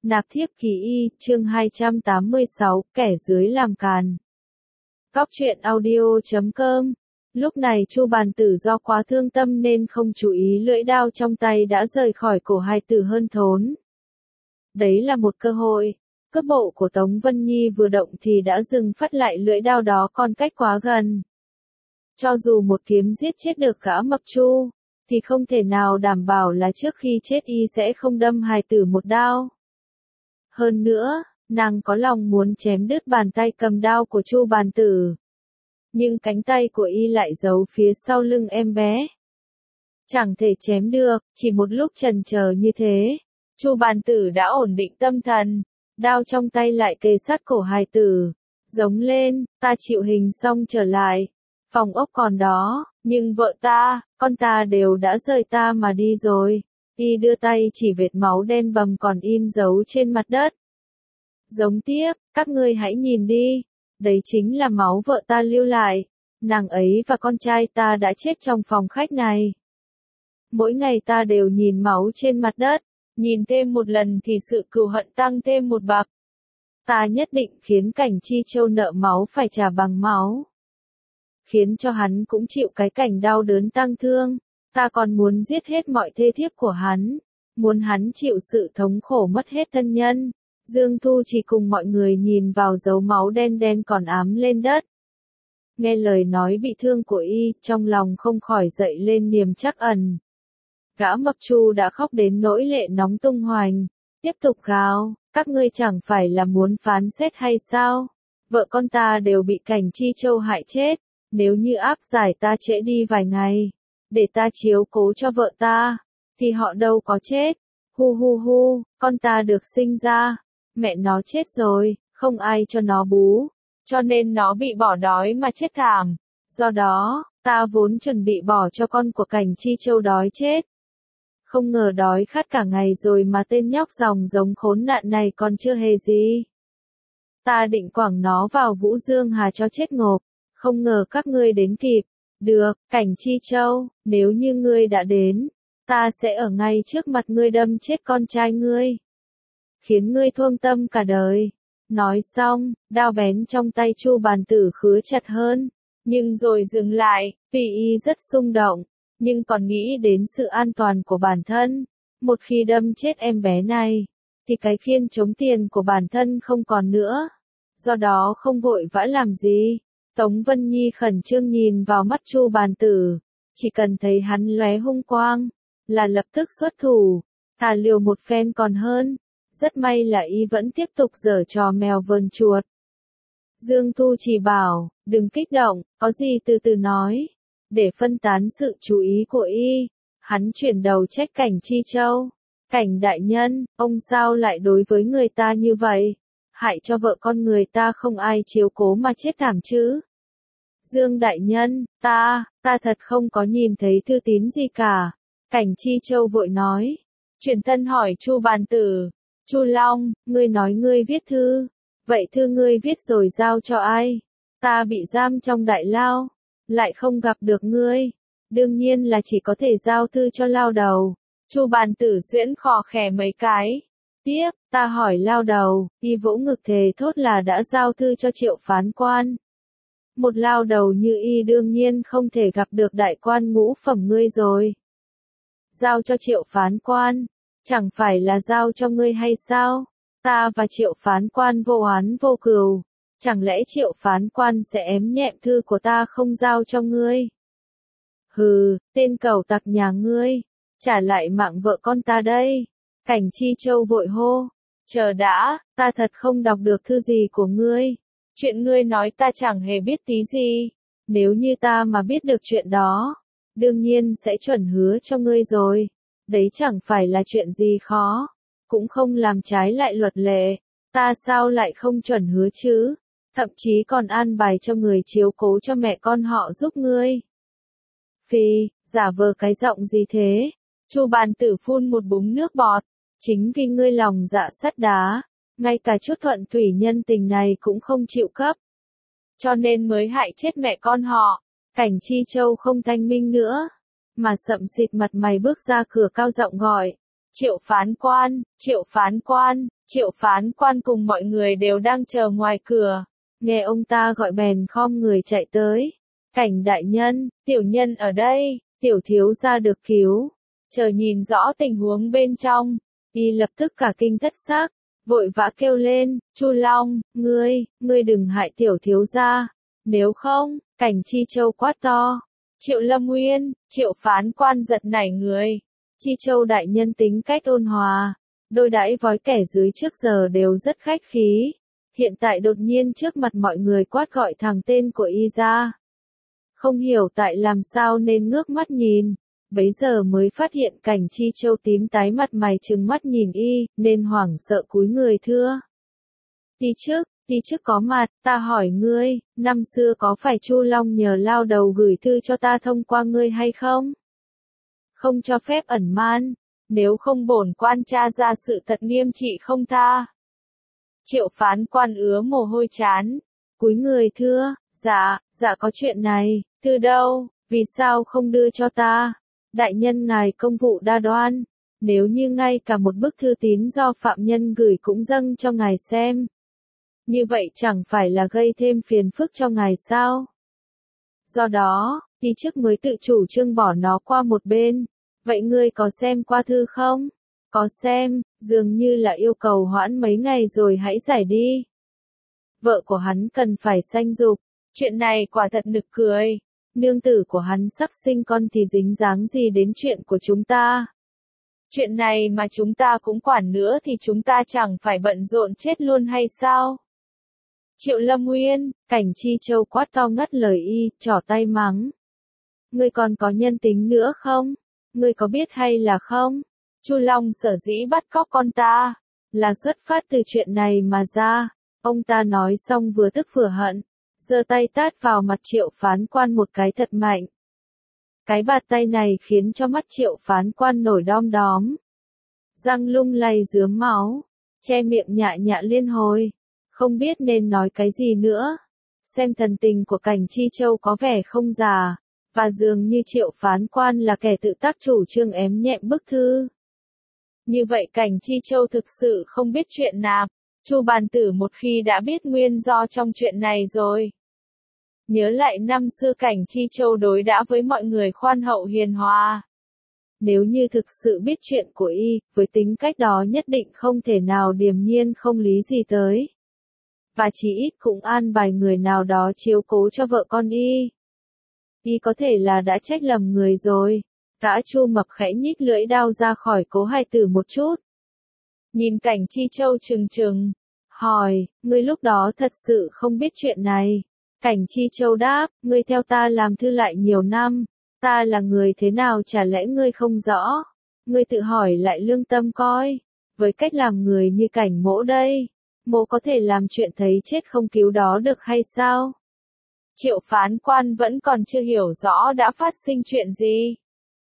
Nạp thiếp ký y, chương 286, kẻ dưới làm càn. Góc truyện audio.com. Lúc này Chu Bàn Tử do quá thương tâm nên không chú ý lưỡi đao trong tay đã rời khỏi cổ hài tử hơn thốn. Đấy là một cơ hội. Cước bộ của Tống Vân Nhi vừa động thì đã dừng phát lại lưỡi đao đó còn cách quá gần. Cho dù một kiếm giết chết được gã mập Chu, thì không thể nào đảm bảo là trước khi chết y sẽ không đâm hài tử một đao. Hơn nữa, nàng có lòng muốn chém đứt bàn tay cầm đao của Chu Bàn Tử. Nhưng cánh tay của y lại giấu phía sau lưng em bé. Chẳng thể chém được, chỉ một lúc chần chờ như thế. Chu Bàn Tử đã ổn định tâm thần, đao trong tay lại kề sát cổ hài tử. Giống lên, ta chịu hình xong trở lại. Phòng ốc còn đó, nhưng vợ ta, con ta đều đã rời ta mà đi rồi. Y đưa tay chỉ vệt máu đen bầm còn in dấu trên mặt đất. Giống tiếp, các ngươi hãy nhìn đi. Đấy chính là máu vợ ta lưu lại. Nàng ấy và con trai ta đã chết trong phòng khách này. Mỗi ngày ta đều nhìn máu trên mặt đất. Nhìn thêm một lần thì sự cừu hận tăng thêm một bậc. Ta nhất định khiến Cảnh Chi Châu nợ máu phải trả bằng máu. Khiến cho hắn cũng chịu cái cảnh đau đớn tang thương. Ta còn muốn giết hết mọi thê thiếp của hắn. Muốn hắn chịu sự thống khổ mất hết thân nhân. Dương Thu chỉ cùng mọi người nhìn vào dấu máu đen đen còn ám lên đất. Nghe lời nói bị thương của y, trong lòng không khỏi dậy lên niềm trắc ẩn. Gã mập Chu đã khóc đến nỗi lệ nóng tung hoành. Tiếp tục gào, các ngươi chẳng phải là muốn phán xét hay sao? Vợ con ta đều bị Cảnh Chi Châu hại chết. Nếu như áp giải ta trễ đi vài ngày, để ta chiếu cố cho vợ ta, thì họ đâu có chết. Hu hu hu, con ta được sinh ra, mẹ nó chết rồi, không ai cho nó bú, cho nên nó bị bỏ đói mà chết thảm. Do đó, ta vốn chuẩn bị bỏ cho con của Cảnh Chi Châu đói chết. Không ngờ đói khát cả ngày rồi mà tên nhóc dòng giống khốn nạn này còn chưa hề gì. Ta định quẳng nó vào Vũ Dương Hà cho chết ngộp. Không ngờ các ngươi đến kịp. Được, Cảnh Chi Châu, nếu như ngươi đã đến, ta sẽ ở ngay trước mặt ngươi đâm chết con trai ngươi. Khiến ngươi thương tâm cả đời. Nói xong, đao bén trong tay Chu Bàn Tử khứa chặt hơn. Nhưng rồi dừng lại, vì y rất xung động, nhưng còn nghĩ đến sự an toàn của bản thân. Một khi đâm chết em bé này, thì cái khiên chống tiền của bản thân không còn nữa. Do đó không vội vã làm gì. Tống Vân Nhi khẩn trương nhìn vào mắt Chu Bàn Tử, chỉ cần thấy hắn lóe hung quang, là lập tức xuất thủ, thà liều một phen còn hơn. Rất may là y vẫn tiếp tục giở trò mèo vờn chuột. Dương Thu chỉ bảo, đừng kích động, có gì từ từ nói. Để phân tán sự chú ý của y, hắn chuyển đầu trách Cảnh Chi Châu. Cảnh đại nhân, ông sao lại đối với người ta như vậy? Hại cho vợ con người ta không ai chiếu cố mà chết thảm chứ. Dương đại nhân, ta thật không có nhìn thấy thư tín gì cả. Cảnh Chi Châu vội nói. Truyền thân hỏi Chu Bàn Tử. Chu Long, ngươi nói ngươi viết thư. Vậy thư ngươi viết rồi giao cho ai? Ta bị giam trong đại lao, lại không gặp được ngươi. Đương nhiên là chỉ có thể giao thư cho lao đầu. Chu Bàn Tử xuyễn khò khè mấy cái. Tiếp, ta hỏi lao đầu, y vỗ ngực thề thốt là đã giao thư cho Triệu phán quan. Một lao đầu như y đương nhiên không thể gặp được đại quan ngũ phẩm ngươi rồi. Giao cho Triệu phán quan, chẳng phải là giao cho ngươi hay sao? Ta và Triệu phán quan vô oán vô cừu, chẳng lẽ Triệu phán quan sẽ ém nhẹm thư của ta không giao cho ngươi? Hừ, tên cẩu tặc nhà ngươi, trả lại mạng vợ con ta đây. Cảnh Chi Châu vội hô, chờ đã, ta thật không đọc được thư gì của ngươi. Chuyện ngươi nói ta chẳng hề biết tí gì. Nếu như ta mà biết được chuyện đó, đương nhiên sẽ chuẩn hứa cho ngươi rồi. Đấy chẳng phải là chuyện gì khó, cũng không làm trái lại luật lệ. Ta sao lại không chuẩn hứa chứ? Thậm chí còn an bài cho người chiếu cố cho mẹ con họ giúp ngươi. Phi, giả vờ cái giọng gì thế? Chu Bàn Tử phun một búng nước bọt. Chính vì ngươi lòng dạ sắt đá, ngay cả chút thuận thủy nhân tình này cũng không chịu cấp. Cho nên mới hại chết mẹ con họ. Cảnh Chi Châu không thanh minh nữa, mà sậm xịt mặt mày bước ra cửa cao giọng gọi. Triệu phán quan, Triệu phán quan, Triệu phán quan cùng mọi người đều đang chờ ngoài cửa. Nghe ông ta gọi bèn khom người chạy tới. Cảnh đại nhân, tiểu nhân ở đây, tiểu thiếu gia được cứu. Chờ nhìn rõ tình huống bên trong, y lập tức cả kinh thất xác, vội vã kêu lên, Chu Long, ngươi đừng hại tiểu thiếu gia. Nếu không, Cảnh Chi Châu quát to. Triệu Lâm Nguyên, Triệu phán quan giật nảy người. Chi Châu đại nhân tính cách ôn hòa, đôi đãi với kẻ dưới trước giờ đều rất khách khí. Hiện tại đột nhiên trước mặt mọi người quát gọi thẳng tên của y ra. Không hiểu tại làm sao nên ngước mắt nhìn. Bấy giờ mới phát hiện Cảnh Chi Châu tím tái mặt mày trừng mắt nhìn y, nên hoảng sợ cúi người thưa. Ti trước có mặt, ta hỏi ngươi, năm xưa có phải Chu Long nhờ lao đầu gửi thư cho ta thông qua ngươi hay không? Không cho phép ẩn man, nếu không bổn quan tra ra sự thật nghiêm trị không tha. Triệu phán quan ứa mồ hôi chán, cúi người thưa, dạ có chuyện này, thư đâu, vì sao không đưa cho ta? Đại nhân ngài công vụ đa đoan, nếu như ngay cả một bức thư tín do phạm nhân gửi cũng dâng cho ngài xem. Như vậy chẳng phải là gây thêm phiền phức cho ngài sao? Do đó, ti chức mới tự chủ trương bỏ nó qua một bên. Vậy ngươi có xem qua thư không? Có xem, dường như là yêu cầu hoãn mấy ngày rồi hãy giải đi. Vợ của hắn cần phải sanh dục, chuyện này quả thật nực cười. Nương tử của hắn sắp sinh con thì dính dáng gì đến chuyện của chúng ta? Chuyện này mà chúng ta cũng quản nữa thì chúng ta chẳng phải bận rộn chết luôn hay sao? Triệu Lâm Nguyên, Cảnh Chi Châu quát to ngắt lời y, trỏ tay mắng. Ngươi còn có nhân tính nữa không? Ngươi có biết hay là không? Chu Long sở dĩ bắt cóc con ta, là xuất phát từ chuyện này mà ra. Ông ta nói xong vừa tức vừa hận, giơ tay tát vào mặt Triệu phán quan một cái thật mạnh. Cái bạt tay này khiến cho mắt Triệu phán quan nổi đom đóm. Răng lung lay rướm máu, che miệng nhạ nhạ liên hồi, không biết nên nói cái gì nữa. Xem thần tình của Cảnh Chi Châu có vẻ không già, và dường như Triệu phán quan là kẻ tự tác chủ trương ém nhẹm bức thư. Như vậy Cảnh Chi Châu thực sự không biết chuyện nạp. Chu bàn tử một khi đã biết nguyên do trong chuyện này rồi. Nhớ lại năm xưa Cảnh Chi Châu đối đãi với mọi người khoan hậu hiền hòa. Nếu như thực sự biết chuyện của y, với tính cách đó nhất định không thể nào điềm nhiên không lý gì tới. Và chỉ ít cũng an bài người nào đó chiếu cố cho vợ con y. Y có thể là đã trách lầm người rồi. Gã Chu mập khẽ nhích lưỡi đao ra khỏi cố hài tử một chút. Nhìn Cảnh Chi Châu trừng trừng, hỏi, ngươi lúc đó thật sự không biết chuyện này. Cảnh Chi Châu đáp, ngươi theo ta làm thư lại nhiều năm, ta là người thế nào chả lẽ ngươi không rõ. Ngươi tự hỏi lại lương tâm coi, với cách làm người như Cảnh mỗ đây, mỗ có thể làm chuyện thấy chết không cứu đó được hay sao? Triệu phán quan vẫn còn chưa hiểu rõ đã phát sinh chuyện gì.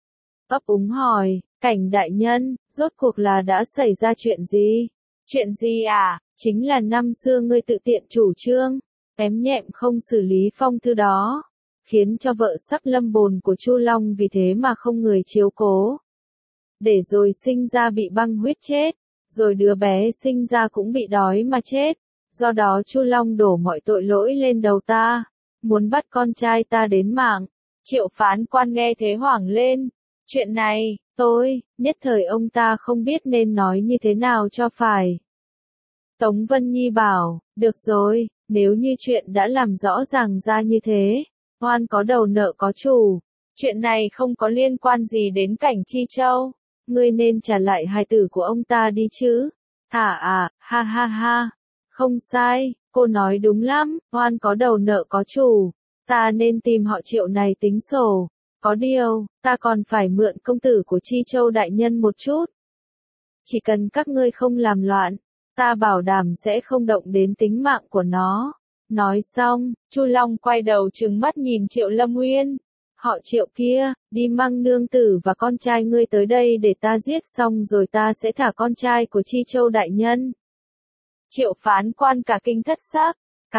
Ấp úng hỏi, Cảnh đại nhân, rốt cuộc là đã xảy ra chuyện gì? Chuyện gì à? Chính là năm xưa ngươi tự tiện chủ trương, ém nhẹm không xử lý phong thư đó, khiến cho vợ sắp lâm bồn của Chu Long vì thế mà không người chiếu cố. Để rồi sinh ra bị băng huyết chết, rồi đứa bé sinh ra cũng bị đói mà chết. Do đó Chu Long đổ mọi tội lỗi lên đầu ta, muốn bắt con trai ta đến mạng. Triệu phán quan nghe thế hoảng lên. Chuyện này, nhất thời ông ta không biết nên nói như thế nào cho phải. Tống Vân Nhi bảo, được rồi, nếu như chuyện đã làm rõ ràng ra như thế, oan có đầu nợ có chủ, chuyện này không có liên quan gì đến Cảnh Chi Châu, ngươi nên trả lại hài tử của ông ta đi chứ. Ha ha, không sai, cô nói đúng lắm, oan có đầu nợ có chủ, ta nên tìm họ Triệu này tính sổ. Có điều, ta còn phải mượn công tử của Chi Châu đại nhân một chút. Chỉ cần các ngươi không làm loạn, ta bảo đảm sẽ không động đến tính mạng của nó. Nói xong, Chu Long quay đầu trừng mắt nhìn Triệu Lâm Nguyên. Họ Triệu kia, đi mang nương tử và con trai ngươi tới đây để ta giết xong rồi ta sẽ thả con trai của Chi Châu đại nhân. Triệu phán quan cả kinh thất xác.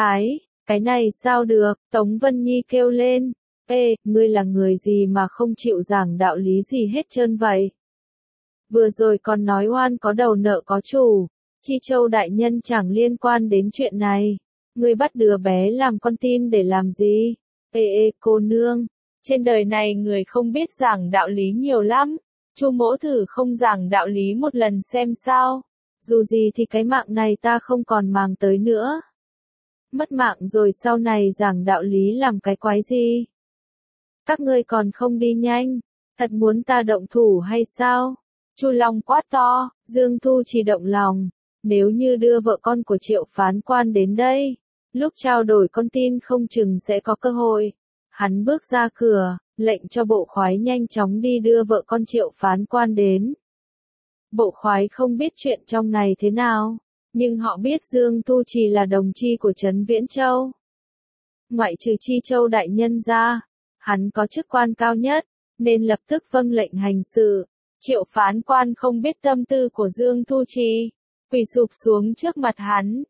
Cái này sao được? Tống Vân Nhi kêu lên. Ê, ngươi là người gì mà không chịu giảng đạo lý gì hết trơn vậy? Vừa rồi còn nói oan có đầu nợ có chủ, Chi Châu đại nhân chẳng liên quan đến chuyện này. Ngươi bắt đứa bé làm con tin để làm gì? Ê cô nương, trên đời này người không biết giảng đạo lý nhiều lắm. Chu mỗ thử không giảng đạo lý một lần xem sao. Dù gì thì cái mạng này ta không còn màng tới nữa. Mất mạng rồi sau này giảng đạo lý làm cái quái gì? Các ngươi còn không đi nhanh, thật muốn ta động thủ hay sao? Chu Long quát to, Dương Thu Trì động lòng, nếu như đưa vợ con của Triệu phán quan đến đây, lúc trao đổi con tin không chừng sẽ có cơ hội. Hắn bước ra cửa, lệnh cho bộ khoái nhanh chóng đi đưa vợ con Triệu phán quan đến. Bộ khoái không biết chuyện trong này thế nào, nhưng họ biết Dương Thu Trì là đồng chi của Trấn Viễn Châu. Ngoại trừ Chi Châu đại nhân ra, hắn có chức quan cao nhất, nên lập tức vâng lệnh hành sự. Triệu phán quan không biết tâm tư của Dương Thu Trì, quỳ sụp xuống trước mặt hắn.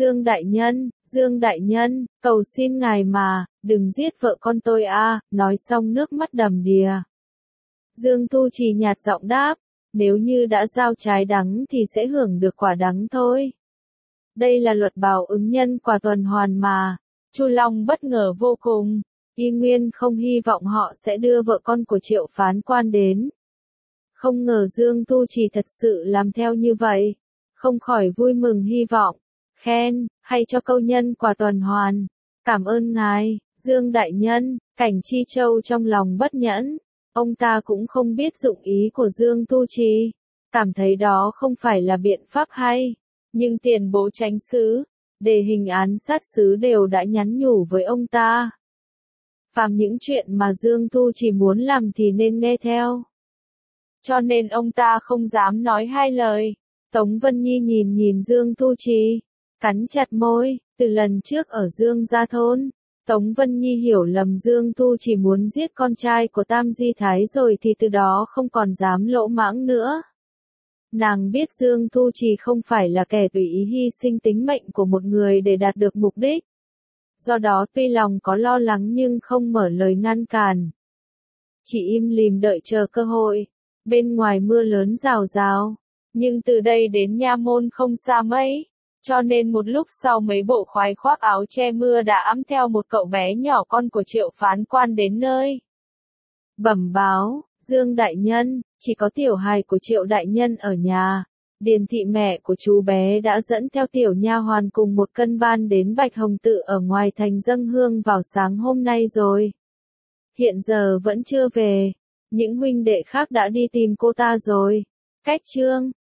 Dương đại nhân, cầu xin ngài mà, đừng giết vợ con tôi a. Nói xong nước mắt đầm đìa. Dương Thu Trì nhạt giọng đáp, nếu như đã gieo trái đắng thì sẽ hưởng được quả đắng thôi. Đây là luật báo ứng nhân quả tuần hoàn mà. Chu Long bất ngờ vô cùng, y nguyên không hy vọng họ sẽ đưa vợ con của Triệu phán quan đến. Không ngờ Dương Thu Trì thật sự làm theo như vậy, không khỏi vui mừng hy vọng, khen, hay cho câu nhân quả tuần hoàn. Cảm ơn ngài, Dương đại nhân. Cảnh Chi Châu trong lòng bất nhẫn, ông ta cũng không biết dụng ý của Dương Thu Trì, cảm thấy đó không phải là biện pháp hay, nhưng tiền bố chánh xứ, đề hình án sát xứ đều đã nhắn nhủ với ông ta. Phàm những chuyện mà Dương Thu Trì muốn làm thì nên nghe theo. Cho nên ông ta không dám nói hai lời. Tống Vân Nhi nhìn Dương Thu Trì, cắn chặt môi. Từ lần trước ở Dương Gia Thôn, Tống Vân Nhi hiểu lầm Dương Thu Trì muốn giết con trai của Tam Di Thái rồi thì từ đó không còn dám lỗ mãng nữa. Nàng biết Dương Thu Trì không phải là kẻ tùy ý hy sinh tính mệnh của một người để đạt được mục đích. Do đó tuy lòng có lo lắng nhưng không mở lời ngăn cản. Chỉ im lìm đợi chờ cơ hội. Bên ngoài mưa lớn rào rào, nhưng từ đây đến nha môn không xa mấy, cho nên một lúc sau mấy bộ khoái khoác áo che mưa đã ẵm theo một cậu bé nhỏ con của Triệu phán quan đến nơi. Bẩm báo, Dương đại nhân, chỉ có tiểu hài của Triệu đại nhân ở nhà. Điền thị mẹ của chú bé đã dẫn theo tiểu nha hoàn cùng một cân ban đến Bạch Hồng Tự ở ngoài thành dâng hương vào sáng hôm nay rồi. Hiện giờ vẫn chưa về. Những huynh đệ khác đã đi tìm cô ta rồi. Cách chương